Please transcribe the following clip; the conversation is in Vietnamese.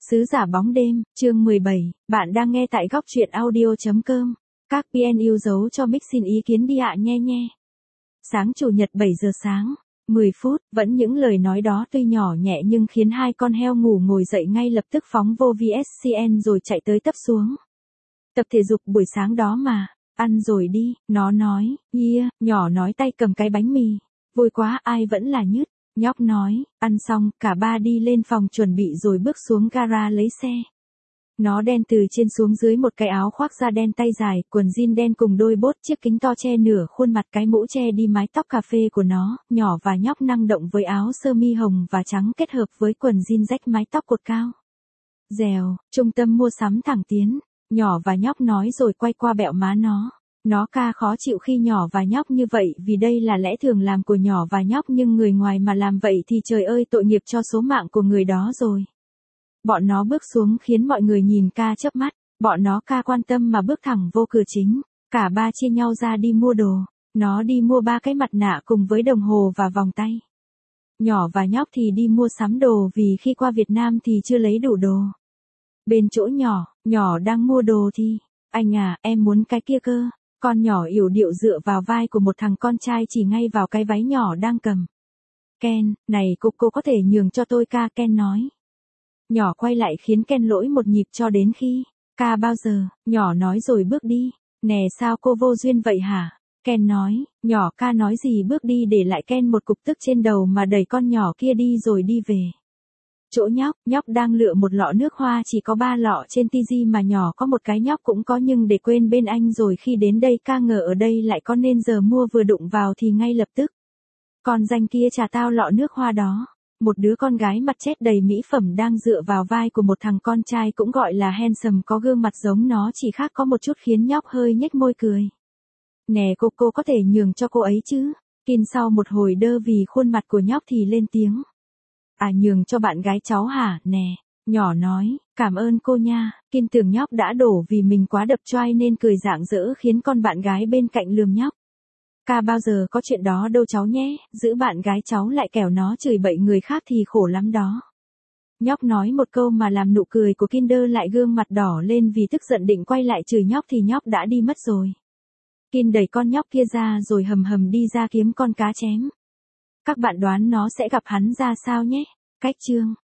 Sứ giả bóng đêm, chương 17, bạn đang nghe tại góc truyện audio.com. Các PN yêu dấu cho Mick xin ý kiến đi ạ nghe. Sáng chủ nhật 7 giờ sáng, 10 phút, vẫn những lời nói đó tuy nhỏ nhẹ nhưng khiến hai con heo ngủ ngồi dậy ngay lập tức phóng vô VSCN rồi chạy tới tấp xuống. Tập thể dục buổi sáng đó mà, ăn rồi đi, nó nói, nhỏ nói tay cầm cái bánh mì. Vui quá ai vẫn là nhứt. Nhóc nói, ăn xong, cả ba đi lên phòng chuẩn bị rồi bước xuống gara lấy xe. Nó đen từ trên xuống dưới một cái áo khoác da đen tay dài, quần jean đen cùng đôi bốt chiếc kính to che nửa khuôn mặt cái mũ che đi mái tóc cà phê của nó, nhỏ và nhóc năng động với áo sơ mi hồng và trắng kết hợp với quần jean rách mái tóc cột cao. Dèo, trung tâm mua sắm thẳng tiến, nhỏ và nhóc nói rồi quay qua bẹo má nó. Nó khó chịu khi nhỏ và nhóc như vậy vì đây là lẽ thường làm của nhỏ và nhóc nhưng người ngoài mà làm vậy thì trời ơi tội nghiệp cho số mạng của người đó rồi. Bọn nó bước xuống khiến mọi người nhìn chớp mắt, bọn nó quan tâm mà bước thẳng vô cửa chính, cả ba chia nhau ra đi mua đồ, nó đi mua 3 cái mặt nạ cùng với đồng hồ và vòng tay. Nhỏ và nhóc thì đi mua sắm đồ vì khi qua Việt Nam thì chưa lấy đủ đồ. Bên chỗ nhỏ đang mua đồ thì, anh à, em muốn cái kia cơ. Con nhỏ yểu điệu dựa vào vai của một thằng con trai chỉ ngay vào cái váy nhỏ đang cầm. Ken, này cô có thể nhường cho tôi Ken nói. Nhỏ quay lại khiến Ken lỗi một nhịp cho đến khi, bao giờ, nhỏ nói rồi bước đi. Nè sao cô vô duyên vậy hả? Ken nói, nhỏ nói gì bước đi để lại Ken một cục tức trên đầu mà đẩy con nhỏ kia đi rồi đi về. Chỗ nhóc đang lựa một lọ nước hoa chỉ có 3 lọ trên TG mà nhỏ có một cái nhóc cũng có nhưng để quên bên anh rồi khi đến đây ngờ ở đây lại có nên giờ mua vừa đụng vào thì ngay lập tức. Con danh kia trả tao lọ nước hoa đó. Một đứa con gái mặt chết đầy mỹ phẩm đang dựa vào vai của một thằng con trai cũng gọi là handsome có gương mặt giống nó chỉ khác có một chút khiến nhóc hơi nhếch môi cười. Nè cô có thể nhường cho cô ấy chứ? Kin sau một hồi đơ vì khuôn mặt của nhóc thì lên tiếng. À nhường cho bạn gái cháu hả, nè, nhỏ nói, cảm ơn cô nha, Kin tưởng nhóc đã đổ vì mình quá đập choai nên cười rạng rỡ khiến con bạn gái bên cạnh lườm nhóc. Bao giờ có chuyện đó đâu cháu nhé, giữ bạn gái cháu lại kẻo nó chửi bậy người khác thì khổ lắm đó. Nhóc nói một câu mà làm nụ cười của Kinder lại gương mặt đỏ lên vì tức giận định quay lại chửi nhóc thì nhóc đã đi mất rồi. Kin đẩy con nhóc kia ra rồi hầm đi ra kiếm con cá chém. Các bạn đoán nó sẽ gặp hắn ra sao nhé? Cách chương